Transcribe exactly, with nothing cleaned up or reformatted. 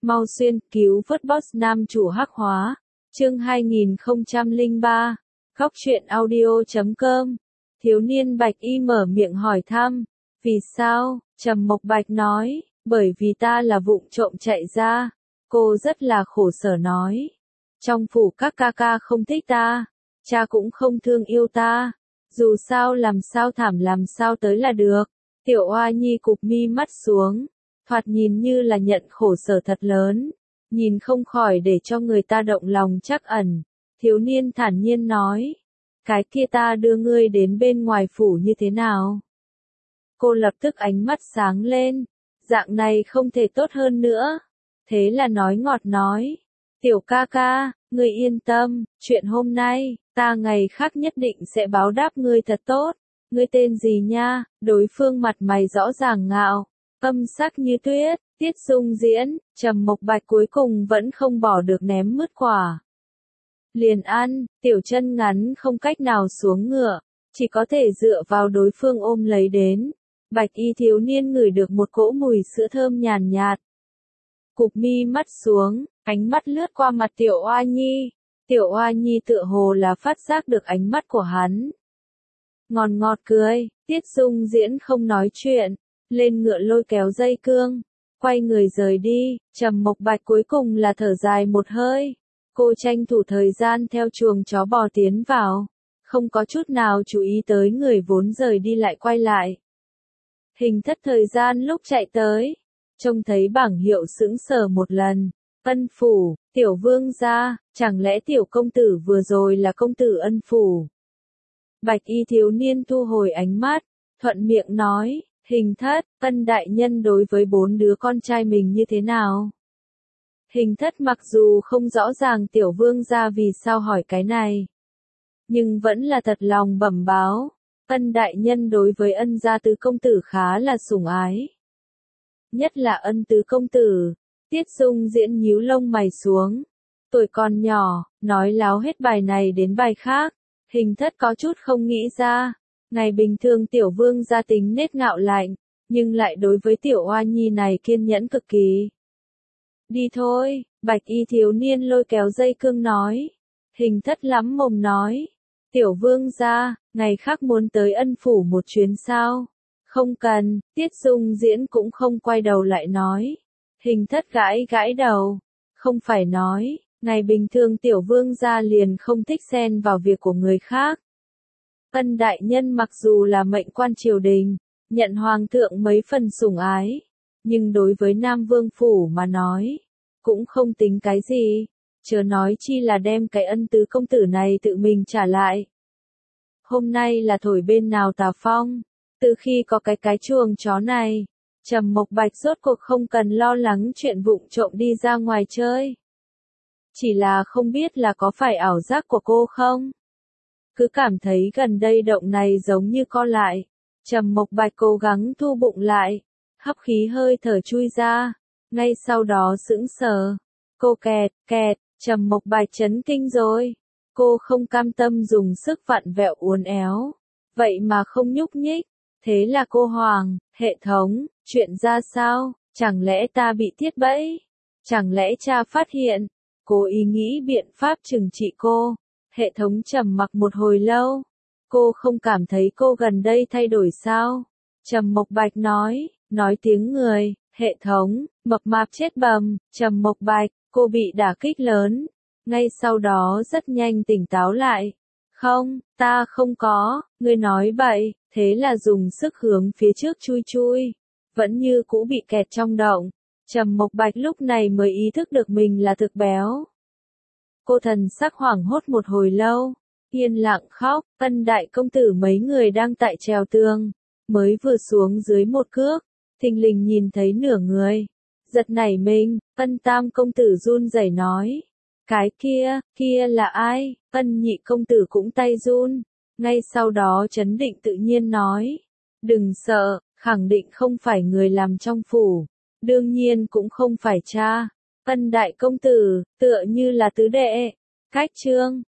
Mau xuyên, cứu vớt boss nam chủ hắc hóa. Chương hai nghìn không trăm lẻ ba. Góc truyện audio chấm com. Thiếu niên Bạch Y mở miệng hỏi thăm. Vì sao? Trầm Mộc Bạch nói, bởi vì ta là vụng trộm chạy ra. Cô rất là khổ sở nói. Trong phủ các ca ca không thích ta. Cha cũng không thương yêu ta. Dù sao làm sao thảm làm sao tới là được. Tiểu Oa Nhi cụp mi mắt xuống. Thoạt nhìn như là nhận khổ sở thật lớn. Nhìn không khỏi để cho người ta động lòng trắc ẩn. Thiếu niên thản nhiên nói. Cái kia ta đưa ngươi đến bên ngoài phủ như thế nào? Cô lập tức ánh mắt sáng lên. Dạng này không thể tốt hơn nữa. Thế là nói ngọt nói. Tiểu ca ca, ngươi yên tâm, chuyện hôm nay, ta ngày khác nhất định sẽ báo đáp ngươi thật tốt. Ngươi tên gì nha? Đối phương mặt mày rõ ràng ngạo, âm sắc như tuyết. Tiết Dung diễn, Trầm Mộc Bạch cuối cùng vẫn không bỏ được ném mứt quả. Liền ăn, tiểu chân ngắn không cách nào xuống ngựa, chỉ có thể dựa vào đối phương ôm lấy đến. Bạch Y thiếu niên ngửi được một cỗ mùi sữa thơm nhàn nhạt. Cụp mi mắt xuống, ánh mắt lướt qua mặt Tiểu Oa Nhi. Tiểu Oa Nhi tựa hồ là phát giác được ánh mắt của hắn. Ngọt ngọt cười, Tiết Dung diễn không nói chuyện, lên ngựa lôi kéo dây cương. Quay người rời đi, Trầm Mộc Bạch cuối cùng là thở dài một hơi. Cô tranh thủ thời gian theo chuồng chó bò tiến vào. Không có chút nào chú ý tới người vốn rời đi lại quay lại. Hình Thất thời gian lúc chạy tới. Trông thấy bảng hiệu sững sờ một lần. Ân phủ, tiểu vương gia, chẳng lẽ tiểu công tử vừa rồi là công tử Ân phủ? Bạch Y thiếu niên thu hồi ánh mắt, thuận miệng nói. Hình Thất, Ân đại nhân đối với bốn đứa con trai mình như thế nào? Hình Thất mặc dù không rõ ràng tiểu vương gia vì sao hỏi cái này, nhưng vẫn là thật lòng bẩm báo. Ân đại nhân đối với Ân gia tứ công tử khá là sủng ái. Nhất là Ân tứ công tử. Tiết Dung diễn nhíu lông mày xuống. Tuổi còn nhỏ, nói láo hết bài này đến bài khác. Hình Thất có chút không nghĩ ra. Ngày bình thường tiểu vương gia tính nết ngạo lạnh, nhưng lại đối với tiểu Oa Nhi này kiên nhẫn cực kỳ. Đi thôi, Bạch Y thiếu niên lôi kéo dây cương nói. Hình Thất lắm mồm nói. Tiểu vương gia, ngày khác muốn tới Ân phủ một chuyến sao? Không cần, Tiết Dung diễn cũng không quay đầu lại nói. Hình Thất gãi gãi đầu. Không phải nói, ngày bình thường tiểu vương gia liền không thích xen vào việc của người khác. Ân đại nhân mặc dù là mệnh quan triều đình, nhận hoàng thượng mấy phần sủng ái, nhưng đối với Nam Vương phủ mà nói, cũng không tính cái gì, chớ nói chi là đem cái Ân tứ công tử này tự mình trả lại. Hôm nay là thổi bên nào tà phong, từ khi có cái cái chuồng chó này, Trầm Mộc Bạch rốt cuộc không cần lo lắng chuyện vụng trộm đi ra ngoài chơi. Chỉ là không biết là có phải ảo giác của cô không? Cứ cảm thấy gần đây động này giống như co lại. Trầm Mộc Bạch cố gắng thu bụng lại, hấp khí hơi thở chui ra, ngay sau đó sững sờ. Cô kẹt, kẹt, Trầm Mộc Bạch chấn kinh rồi. Cô không cam tâm dùng sức vặn vẹo uốn éo, vậy mà không nhúc nhích. Thế là cô hoàng, hệ thống, chuyện ra sao? Chẳng lẽ ta bị thiết bẫy? Chẳng lẽ cha phát hiện? Cô ý nghĩ biện pháp trừng trị cô. Hệ thống trầm mặc một hồi lâu. Cô không cảm thấy cô gần đây thay đổi sao? Trầm Mộc Bạch nói, nói tiếng người, hệ thống, mập mạp chết bầm. Trầm Mộc Bạch, cô bị đả kích lớn. Ngay sau đó rất nhanh tỉnh táo lại. Không, ta không có, ngươi nói bậy, thế là dùng sức hướng phía trước chui chui. Vẫn như cũ bị kẹt trong động. Trầm Mộc Bạch lúc này mới ý thức được mình là thực béo. Cô thần sắc hoảng hốt một hồi lâu, yên lặng khóc. Ân đại công tử mấy người đang tại trèo tường, mới vừa xuống dưới một cước, thình lình nhìn thấy nửa người, giật nảy mình. Ân tam công tử run rẩy nói, cái kia, kia là ai? Ân nhị công tử cũng tay run, ngay sau đó trấn định tự nhiên nói, đừng sợ, khẳng định không phải người làm trong phủ, đương nhiên cũng không phải cha. Ân đại công tử, tựa như là tứ đệ. Cách chương,